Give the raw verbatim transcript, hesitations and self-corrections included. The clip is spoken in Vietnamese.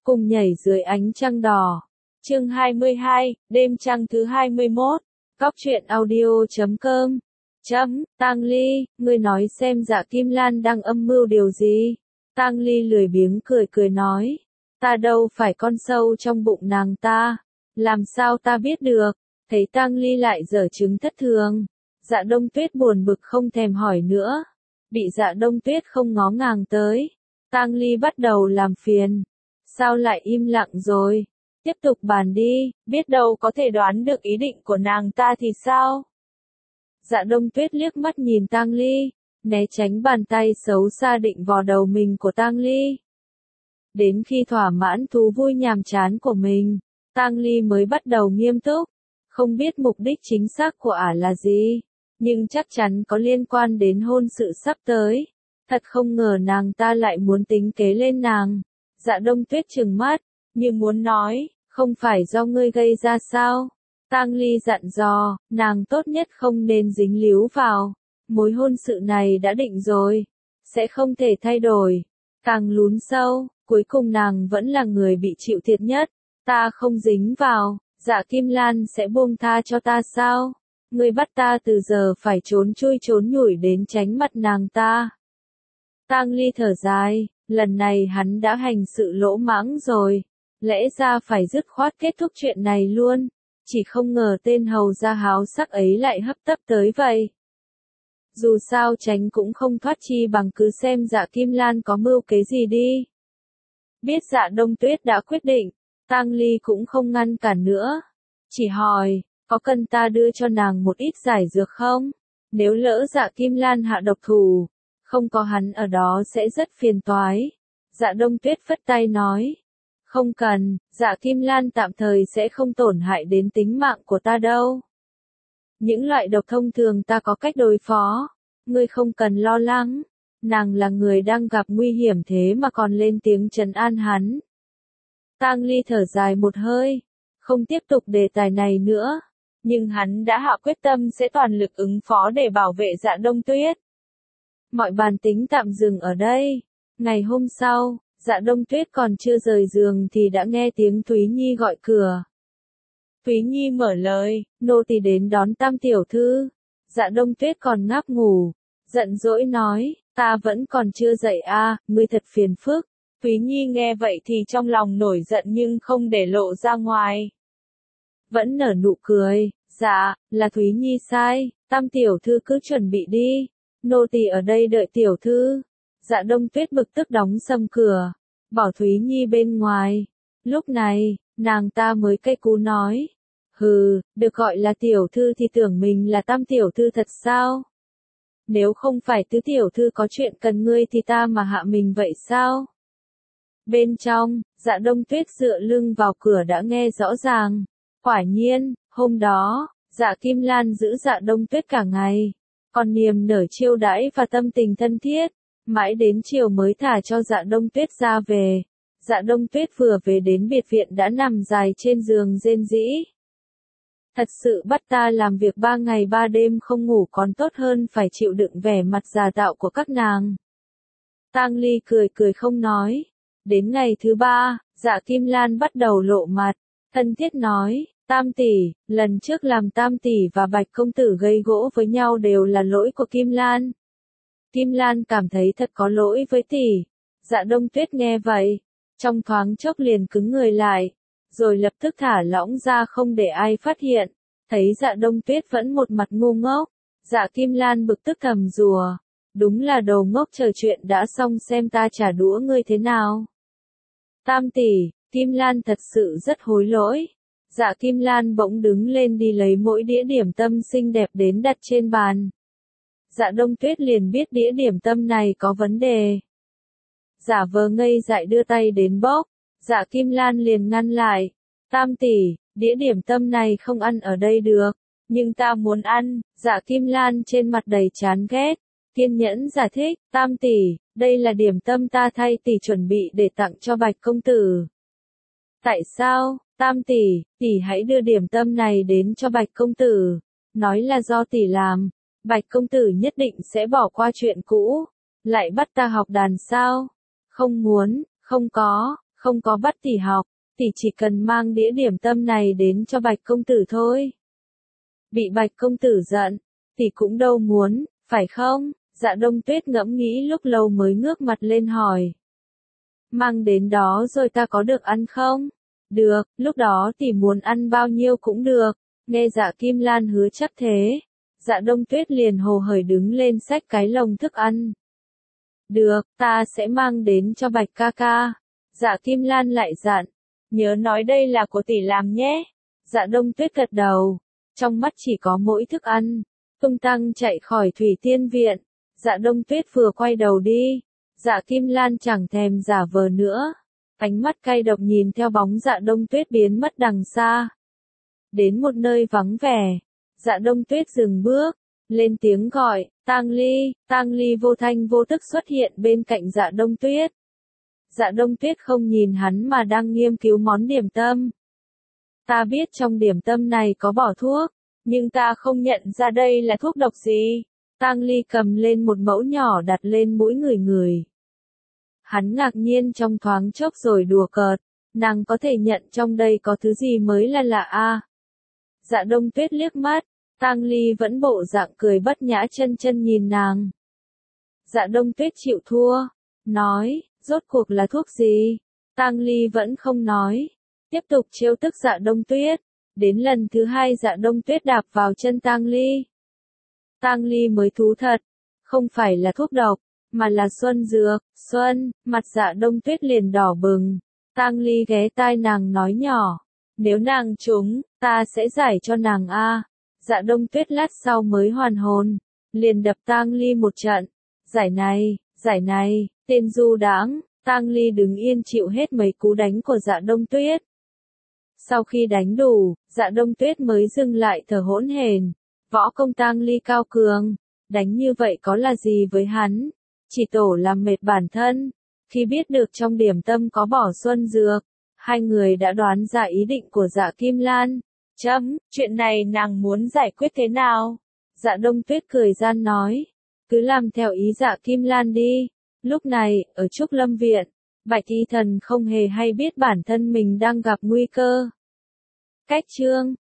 cùng nhảy dưới ánh trăng đỏ. Chương hai mươi hai, đêm trăng thứ hai mươi mốt. Cóc truyện audio chấm com. Chấm, Tang Ly, ngươi nói xem Dạ Kim Lan đang âm mưu điều gì? Tang Ly lười biếng cười cười nói, ta đâu phải con sâu trong bụng nàng ta, làm sao ta biết được? Thấy Tang Ly lại giở trứng thất thường, Dạ Đông Tuyết buồn bực không thèm hỏi nữa. Bị Dạ Đông Tuyết không ngó ngàng tới, Tang Ly bắt đầu làm phiền. Sao lại im lặng rồi? Tiếp tục bàn đi, biết đâu có thể đoán được ý định của nàng ta thì sao? Dạ Đông Tuyết liếc mắt nhìn Tang Ly, né tránh bàn tay xấu xa định vò đầu mình của Tang Ly. Đến khi thỏa mãn thú vui nhàm chán của mình, Tang Ly mới bắt đầu nghiêm túc. Không biết mục đích chính xác của ả là gì, nhưng chắc chắn có liên quan đến hôn sự sắp tới. Thật không ngờ nàng ta lại muốn tính kế lên nàng. Dạ Đông Tuyết trừng mắt, như muốn nói, không phải do ngươi gây ra sao? Tang Ly dặn dò, nàng tốt nhất không nên dính líu vào. Mối hôn sự này đã định rồi, sẽ không thể thay đổi. Càng lún sâu, cuối cùng nàng vẫn là người bị chịu thiệt nhất. Ta không dính vào, Dạ Kim Lan sẽ buông tha cho ta sao? Ngươi bắt ta từ giờ phải trốn chui trốn nhủi đến tránh mặt nàng ta. Tang Ly thở dài, lần này hắn đã hành sự lỗ mãng rồi. Lẽ ra phải dứt khoát kết thúc chuyện này luôn. Chỉ không ngờ tên hầu gia háo sắc ấy lại hấp tấp tới vậy. Dù sao tránh cũng không thoát chi bằng cứ xem Dạ Kim Lan có mưu kế gì đi. Biết Dạ Đông Tuyết đã quyết định, Tang Ly cũng không ngăn cản nữa. Chỉ hỏi, có cần ta đưa cho nàng một ít giải dược không? Nếu lỡ Dạ Kim Lan hạ độc thủ, không có hắn ở đó sẽ rất phiền toái. Dạ Đông Tuyết phất tay nói, không cần, Dạ Kim Lan tạm thời sẽ không tổn hại đến tính mạng của ta đâu. Những loại độc thông thường ta có cách đối phó, ngươi không cần lo lắng. Nàng là người đang gặp nguy hiểm thế mà còn lên tiếng trấn an hắn. Tang Ly thở dài một hơi, không tiếp tục đề tài này nữa, nhưng hắn đã hạ quyết tâm sẽ toàn lực ứng phó để bảo vệ Dạ Đông Tuyết. Mọi bàn tính tạm dừng ở đây. Ngày hôm sau, Dạ Đông Tuyết còn chưa rời giường thì đã nghe tiếng Thúy Nhi gọi cửa. Thúy Nhi mở lời, nô tỳ đến đón Tam tiểu thư. Dạ Đông Tuyết còn ngáp ngủ, giận dỗi nói, ta vẫn còn chưa dậy à, ngươi thật phiền phức. Thúy Nhi nghe vậy thì trong lòng nổi giận nhưng không để lộ ra ngoài. Vẫn nở nụ cười, dạ, là Thúy Nhi sai, Tam tiểu thư cứ chuẩn bị đi, nô tỳ ở đây đợi tiểu thư. Dạ Đông Tuyết bực tức đóng sầm cửa, bỏ Thúy Nhi bên ngoài. Lúc này, nàng ta mới cay cú nói, hừ, được gọi là tiểu thư thì tưởng mình là Tam tiểu thư thật sao? Nếu không phải tứ tiểu thư có chuyện cần ngươi thì ta mà hạ mình vậy sao? Bên trong, Dạ Đông Tuyết dựa lưng vào cửa đã nghe rõ ràng. Quả nhiên, hôm đó, Dạ Kim Lan giữ Dạ Đông Tuyết cả ngày, còn niềm nở chiêu đãi và tâm tình thân thiết, mãi đến chiều mới thả cho Dạ Đông Tuyết ra về. Dạ Đông Tuyết vừa về đến biệt viện đã nằm dài trên giường rên rỉ. Thật sự bắt ta làm việc ba ngày ba đêm không ngủ còn tốt hơn phải chịu đựng vẻ mặt già tạo của các nàng. Tang Ly cười cười không nói. Đến ngày thứ ba, Dạ Kim Lan bắt đầu lộ mặt, thân thiết nói, Tam tỷ, lần trước làm Tam tỷ và Bạch công tử gây gỗ với nhau đều là lỗi của Kim Lan. Kim Lan cảm thấy thật có lỗi với tỷ. Dạ Đông Tuyết nghe vậy, trong thoáng chốc liền cứng người lại, rồi lập tức thả lỏng ra không để ai phát hiện. Thấy Dạ Đông Tuyết vẫn một mặt ngu ngốc, Dạ Kim Lan bực tức thầm rùa, đúng là đồ ngốc, chờ chuyện đã xong xem ta trả đũa ngươi thế nào. Tam tỷ, Kim Lan thật sự rất hối lỗi. Dạ Kim Lan bỗng đứng lên đi lấy mỗi đĩa điểm tâm xinh đẹp đến đặt trên bàn. Dạ Đông Tuyết liền biết đĩa điểm tâm này có vấn đề. Giả vờ ngây dại đưa tay đến bóp, Dạ Kim Lan liền ngăn lại. Tam tỷ, đĩa điểm tâm này không ăn ở đây được, nhưng ta muốn ăn. Dạ Kim Lan trên mặt đầy chán ghét, kiên nhẫn giải thích, Tam tỷ, đây là điểm tâm ta thay tỷ chuẩn bị để tặng cho Bạch công tử. Tại sao? Tam tỷ, tỷ hãy đưa điểm tâm này đến cho Bạch công tử, nói là do tỷ làm, Bạch công tử nhất định sẽ bỏ qua chuyện cũ, lại bắt ta học đàn sao? Không muốn, không có, không có bắt tỷ học, tỷ chỉ cần mang đĩa điểm tâm này đến cho Bạch công tử thôi. Bị Bạch công tử giận, tỷ cũng đâu muốn, phải không? Dạ Đông Tuyết ngẫm nghĩ lúc lâu mới ngước mặt lên hỏi. Mang đến đó rồi ta có được ăn không? Được, lúc đó tỷ muốn ăn bao nhiêu cũng được. Nghe Dạ Kim Lan hứa chắc thế, Dạ Đông Tuyết liền hồ hởi đứng lên xách cái lồng thức ăn. Được, ta sẽ mang đến cho Bạch ca ca. Dạ Kim Lan lại dặn, nhớ nói đây là của tỷ làm nhé. Dạ Đông Tuyết gật đầu, trong mắt chỉ có mỗi thức ăn, tung tăng chạy khỏi Thủy Tiên Viện. Dạ Đông Tuyết vừa quay đầu đi, Dạ Kim Lan chẳng thèm giả vờ nữa, ánh mắt cay độc nhìn theo bóng Dạ Đông Tuyết biến mất đằng xa. Đến một nơi vắng vẻ, Dạ Đông Tuyết dừng bước, lên tiếng gọi, Tang Ly. Tang Ly vô thanh vô tức xuất hiện bên cạnh Dạ Đông Tuyết. Dạ Đông Tuyết không nhìn hắn mà đang nghiên cứu món điểm tâm. Ta biết trong điểm tâm này có bỏ thuốc, nhưng ta không nhận ra đây là thuốc độc gì. Tang Ly cầm lên một mẫu nhỏ đặt lên mũi người người. Hắn ngạc nhiên trong thoáng chốc rồi đùa cợt, nàng có thể nhận trong đây có thứ gì mới là lạ a. Dạ Đông Tuyết liếc mắt, Tang Ly vẫn bộ dạng cười bất nhã chân chân nhìn nàng. Dạ Đông Tuyết chịu thua, nói, rốt cuộc là thuốc gì? Tang Ly vẫn không nói, tiếp tục trêu tức Dạ Đông Tuyết. Đến lần thứ hai Dạ Đông Tuyết đạp vào chân Tang Ly. Tang Ly mới thú thật, không phải là thuốc độc, mà là xuân dược. Xuân, mặt Dạ Đông Tuyết liền đỏ bừng. Tang Ly ghé tai nàng nói nhỏ, nếu nàng trúng, ta sẽ giải cho nàng a. Dạ Đông Tuyết lát sau mới hoàn hồn, liền đập Tang Ly một trận. Giải này, giải này, tên du đãng. Tang Ly đứng yên chịu hết mấy cú đánh của Dạ Đông Tuyết. Sau khi đánh đủ, Dạ Đông Tuyết mới dừng lại thở hỗn hển. Võ công Tang Ly cao cường, đánh như vậy có là gì với hắn? Chỉ tổ làm mệt bản thân. Khi biết được trong điểm tâm có bỏ xuân dược, hai người đã đoán ra ý định của Dạ Kim Lan. Chấm, chuyện này nàng muốn giải quyết thế nào? Dạ Đông Tuyết cười gian nói, cứ làm theo ý Dạ Kim Lan đi. Lúc này, ở Trúc Lâm Viện, Bạch Y Thần không hề hay biết bản thân mình đang gặp nguy cơ. Cách chương